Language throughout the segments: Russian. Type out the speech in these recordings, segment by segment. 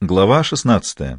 Глава 16.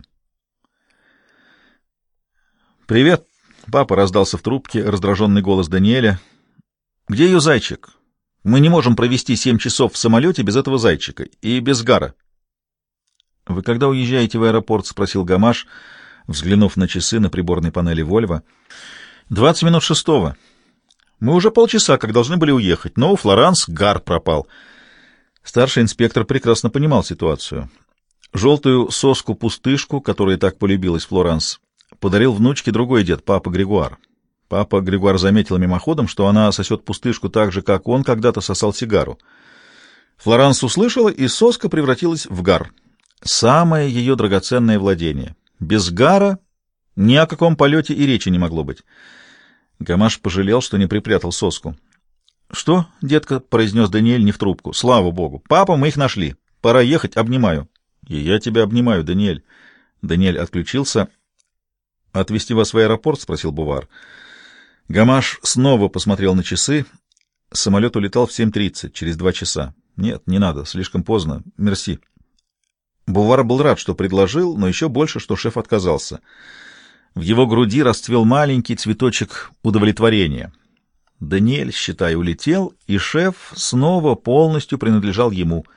«Привет, папа!» — раздался в трубке раздраженный голос Даниэля. «Где ее зайчик? Мы не можем провести 7 часов в самолете без этого зайчика и без Гара». «Вы когда уезжаете в аэропорт?» — спросил Гамаш, взглянув на часы на приборной панели «Вольво». 20 минут шестого. Мы уже полчаса, как должны были уехать, но у Флоранс Гар пропал». Старший инспектор прекрасно понимал ситуацию. Желтую соску-пустышку, которая так полюбилась Флоранс, подарил внучке другой дед, папа Григуар. Папа Григуар заметил мимоходом, что она сосет пустышку так же, как он когда-то сосал сигару. Флоранс услышала, и соска превратилась в Гар. Самое ее драгоценное владение. Без Гара ни о каком полете и речи не могло быть. Гамаш пожалел, что не припрятал соску. «Что, детка?» — произнес Даниэль не в трубку. «Слава богу! Папа, мы их нашли. Пора ехать, обнимаю». «И я тебя обнимаю, Даниэль». Даниэль отключился. «Отвезти вас в аэропорт?» — спросил Бувар. Гамаш снова посмотрел на часы. Самолет улетал в 7:30, через 2 часа. «Нет, не надо, слишком поздно. Мерси». Бувар был рад, что предложил, но еще больше, что шеф отказался. В его груди расцвел маленький цветочек удовлетворения. Даниэль, считай, улетел, и шеф снова полностью принадлежал ему.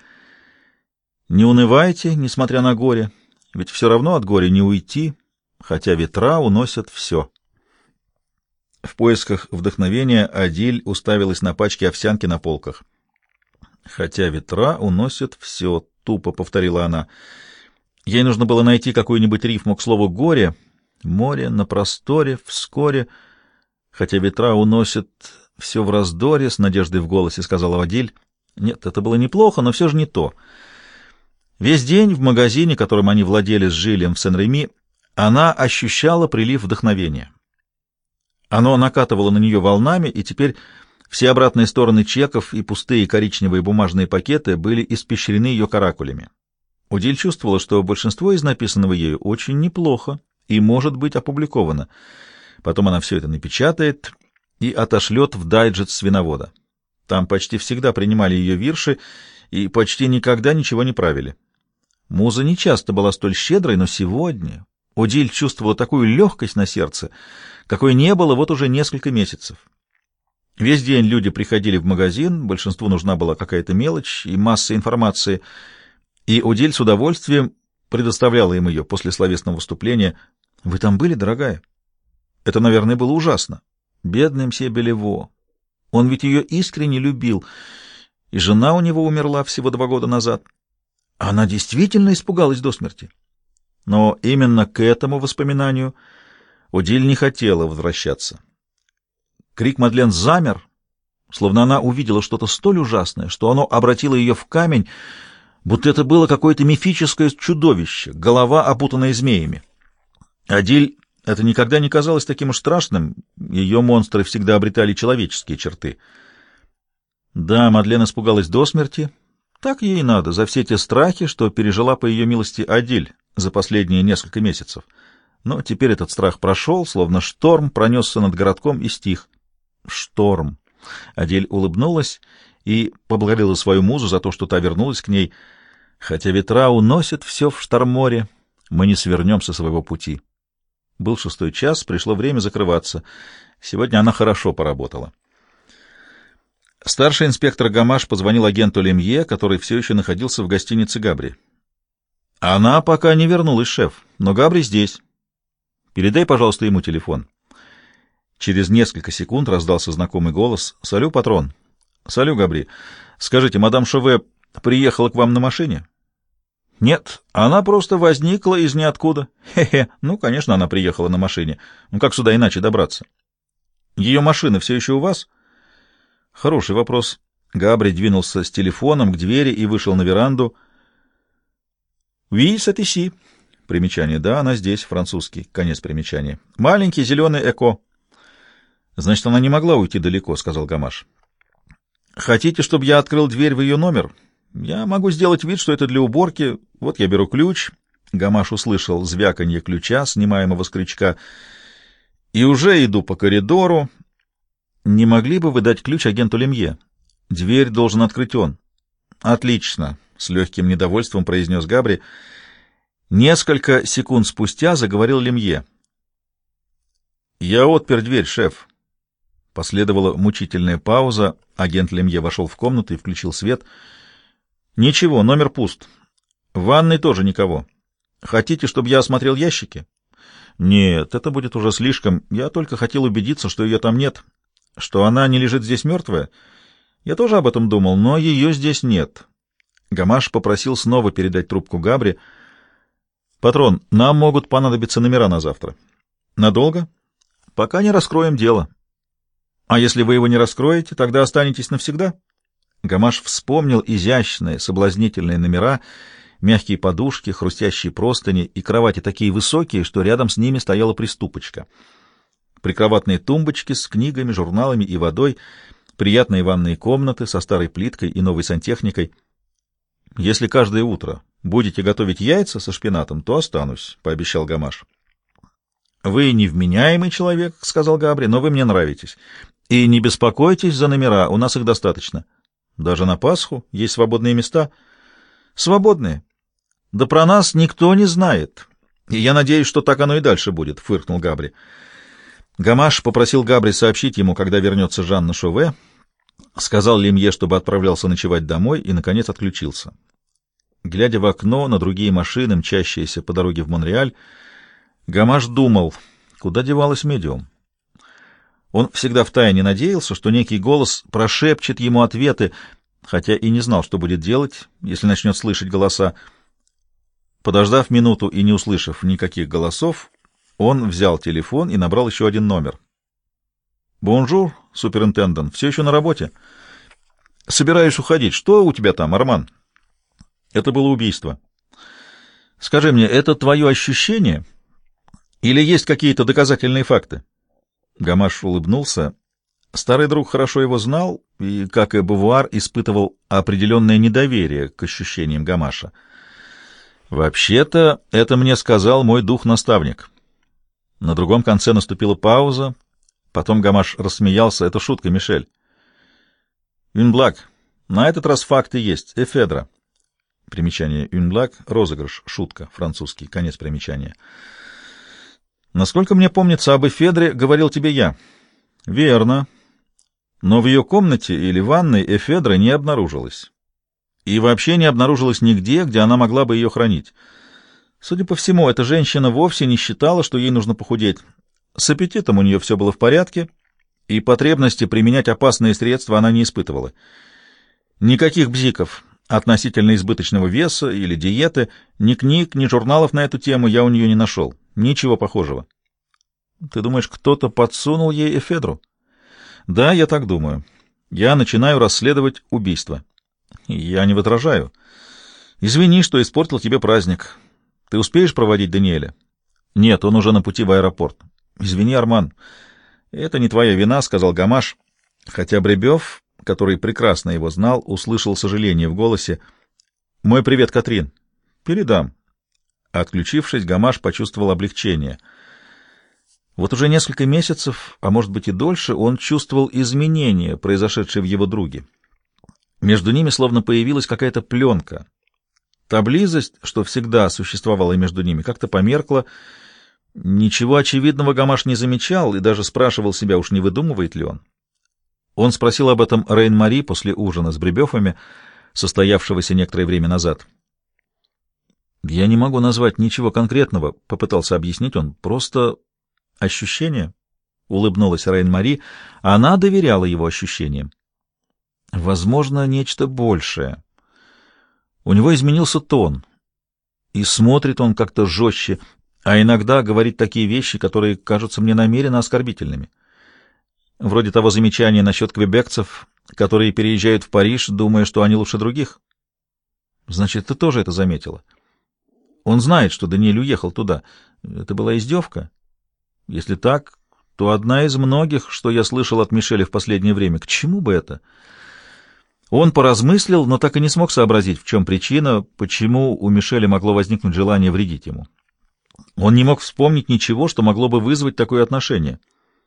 Не унывайте, несмотря на горе, ведь все равно от горя не уйти, хотя ветра уносят все. В поисках вдохновения Адиль уставилась на пачки овсянки на полках. «Хотя ветра уносят все», — тупо повторила она. Ей нужно было найти какую-нибудь рифму к слову «горе». Море на просторе, вскоре. «Хотя ветра уносят все в раздоре», — с надеждой в голосе сказала Адиль. Нет, это было неплохо, но все же не то. Весь день в магазине, которым они владели с Жилем в Сен-Реми, она ощущала прилив вдохновения. Оно накатывало на нее волнами, и теперь все обратные стороны чеков и пустые коричневые бумажные пакеты были испещрены ее каракулями. Удиль чувствовала, что большинство из написанного ею очень неплохо и может быть опубликовано. Потом она все это напечатает и отошлет в дайджест свиновода. Там почти всегда принимали ее вирши и почти никогда ничего не правили. Муза не часто была столь щедрой, но сегодня Одиль чувствовала такую легкость на сердце, какой не было вот уже несколько месяцев. Весь день люди приходили в магазин, большинству нужна была какая-то мелочь и масса информации, и Одиль с удовольствием предоставляла им ее после словесного выступления. «Вы там были, дорогая?» Это, наверное, было ужасно. Бедный мсье Белево. Он ведь ее искренне любил, и жена у него умерла всего 2 года назад. Она действительно испугалась до смерти. Но именно к этому воспоминанию Одиль не хотела возвращаться. Крик Мадлен замер, словно она увидела что-то столь ужасное, что оно обратило ее в камень, будто это было какое-то мифическое чудовище, голова, опутанная змеями. Одиль это никогда не казалось таким уж страшным, ее монстры всегда обретали человеческие черты. Да, Мадлен испугалась до смерти. Так ей и надо, за все те страхи, что пережила по ее милости Адиль за последние несколько месяцев. Но теперь этот страх прошел, словно шторм пронесся над городком и стих. Шторм. Адиль улыбнулась и поблагодарила свою музу за то, что та вернулась к ней. Хотя ветра уносят все в шторморе, мы не свернем со своего пути. Был 6 час, пришло время закрываться. Сегодня она хорошо поработала. Старший инспектор Гамаш позвонил агенту Лемье, который все еще находился в гостинице Габри. «Она пока не вернулась, шеф, но Габри здесь. Передай, пожалуйста, ему телефон». Через несколько секунд раздался знакомый голос. «Салю, патрон». «Салю, Габри. Скажите, мадам Шове приехала к вам на машине?» «Нет, она просто возникла из ниоткуда». «Хе-хе, ну, конечно, она приехала на машине. Ну, как сюда иначе добраться?» «Ее машина все еще у вас?» «Хороший вопрос». Габри двинулся с телефоном к двери и вышел на веранду. «Oui, c'est ici». Примечание. Да, она здесь, французский. Конец примечания. «Маленький зеленый эко». «Значит, она не могла уйти далеко», — сказал Гамаш. «Хотите, чтобы я открыл дверь в ее номер? Я могу сделать вид, что это для уборки. Вот я беру ключ». Гамаш услышал звяканье ключа, снимаемого с крючка, и уже иду по коридору. «Не могли бы вы дать ключ агенту Лемье? Дверь должен открыть он». «Отлично», — с легким недовольством произнес Габри. Несколько секунд спустя заговорил Лемье. «Я отпер дверь, шеф». Последовала мучительная пауза. Агент Лемье вошел в комнату и включил свет. «Ничего, номер пуст. В ванной тоже никого. Хотите, чтобы я осмотрел ящики?» «Нет, это будет уже слишком. Я только хотел убедиться, что ее там нет. Что она не лежит здесь мертвая. Я тоже об этом думал, но ее здесь нет». Гамаш попросил снова передать трубку Габри. «Патрон, нам могут понадобиться номера на завтра». «Надолго?» «Пока не раскроем дело». «А если вы его не раскроете, тогда останетесь навсегда?» Гамаш вспомнил изящные, соблазнительные номера, мягкие подушки, хрустящие простыни и кровати такие высокие, что рядом с ними стояла приступочка. Прикроватные тумбочки с книгами, журналами и водой, приятные ванные комнаты со старой плиткой и новой сантехникой. «Если каждое утро будете готовить яйца со шпинатом, то останусь», — пообещал Гамаш. «Вы невменяемый человек», — сказал Габри, — «но вы мне нравитесь. И не беспокойтесь за номера, у нас их достаточно. Даже на Пасху есть свободные места». «Свободные? Да про нас никто не знает. И я надеюсь, что так оно и дальше будет», — фыркнул Габри. Гамаш попросил Габри сообщить ему, когда вернется Жанна Шове, сказал Лемье, чтобы отправлялся ночевать домой, и, наконец, отключился. Глядя в окно на другие машины, мчащиеся по дороге в Монреаль, Гамаш думал, куда девалась медиум. Он всегда втайне надеялся, что некий голос прошепчет ему ответы, хотя и не знал, что будет делать, если начнет слышать голоса. Подождав минуту и не услышав никаких голосов, он взял телефон и набрал еще один номер. «Бонжур, суперинтендант, все еще на работе?» «Собираюсь уходить. Что у тебя там, Арман?» «Это было убийство». «Скажи мне, это твое ощущение или есть какие-то доказательные факты?» Гамаш улыбнулся. Старый друг хорошо его знал и, как и Бувуар, испытывал определенное недоверие к ощущениям Гамаша. «Вообще-то, это мне сказал мой дух-наставник». На другом конце наступила пауза. Потом Гамаш рассмеялся. «Это шутка, Мишель». «Юнблак, на этот раз факты есть. Эфедра». Примечание «Юнблак» — розыгрыш, шутка, французский, конец примечания. «Насколько мне помнится, об Эфедре говорил тебе я». «Верно. Но в ее комнате или ванной Эфедра не обнаружилась. И вообще не обнаружилась нигде, где она могла бы ее хранить. Судя по всему, эта женщина вовсе не считала, что ей нужно похудеть. С аппетитом у нее все было в порядке, и потребности применять опасные средства она не испытывала. Никаких бзиков относительно избыточного веса или диеты, ни книг, ни журналов на эту тему я у нее не нашел. Ничего похожего». «Ты думаешь, кто-то подсунул ей эфедру?» «Да, я так думаю. Я начинаю расследовать убийство». «Я не возражаю. Извини, что испортил тебе праздник. Ты успеешь проводить Даниэля?» «Нет, он уже на пути в аэропорт». «Извини, Арман, это не твоя вина», — сказал Гамаш, хотя Бребёв, который прекрасно его знал, услышал сожаление в голосе. «Мой привет, Катрин». «Передам». Отключившись, Гамаш почувствовал облегчение. Вот уже несколько месяцев, а может быть и дольше, он чувствовал изменения, произошедшие в его друге. Между ними словно появилась какая-то пленка. Та близость, что всегда существовала между ними, как-то померкла. Ничего очевидного Гамаш не замечал и даже спрашивал себя, уж не выдумывает ли он. Он спросил об этом Рейн-Мари после ужина с Бребёфами, состоявшегося некоторое время назад. «Я не могу назвать ничего конкретного», — попытался объяснить он, — «просто ощущение», — улыбнулась Рейн-Мари, — она доверяла его ощущениям. «Возможно, нечто большее. У него изменился тон, и смотрит он как-то жестче, а иногда говорит такие вещи, которые кажутся мне намеренно оскорбительными. Вроде того замечания насчет квебекцев, которые переезжают в Париж, думая, что они лучше других. Значит, ты тоже это заметила. Он знает, что Даниэль уехал туда. Это была издевка? Если так, то одна из многих, что я слышал от Мишеля в последнее время. К чему бы это?» Он поразмыслил, но так и не смог сообразить, в чем причина, почему у Мишеля могло возникнуть желание вредить ему. Он не мог вспомнить ничего, что могло бы вызвать такое отношение.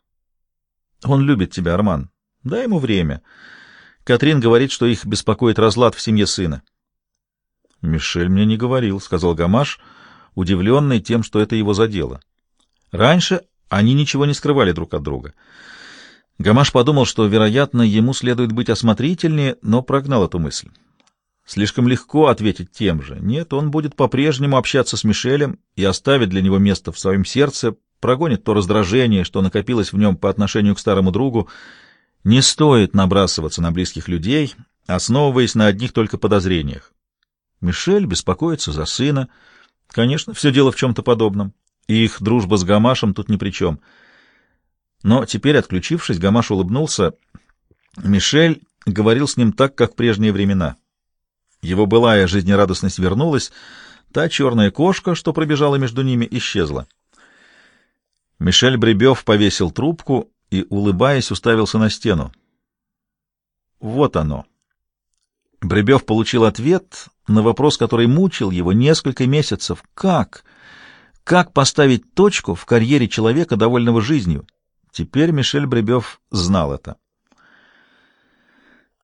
«Он любит тебя, Арман. Дай ему время. Катрин говорит, что их беспокоит разлад в семье сына». «Мишель мне не говорил», — сказал Гамаш. удивленный тем, что это его задело. Раньше они ничего не скрывали друг от друга. Гамаш подумал, что, вероятно, ему следует быть осмотрительнее, но прогнал эту мысль. Слишком легко ответить тем же. Нет, он будет по-прежнему общаться с Мишелем и оставит для него место в своем сердце, прогонит то раздражение, что накопилось в нем по отношению к старому другу. Не стоит набрасываться на близких людей, основываясь на одних только подозрениях. Мишель беспокоится за сына. Конечно, все дело в чем-то подобном, и их дружба с Гамашем тут ни при чем. Но теперь, отключившись, Гамаш улыбнулся. Мишель говорил с ним так, как в прежние времена. Его былая жизнерадостность вернулась, та черная кошка, что пробежала между ними, исчезла. Мишель Бребёв повесил трубку и, улыбаясь, уставился на стену. Вот оно. Бребёв получил ответ на вопрос, который мучил его несколько месяцев. Как? Как поставить точку в карьере человека, довольного жизнью? Теперь Мишель Бребёв знал это.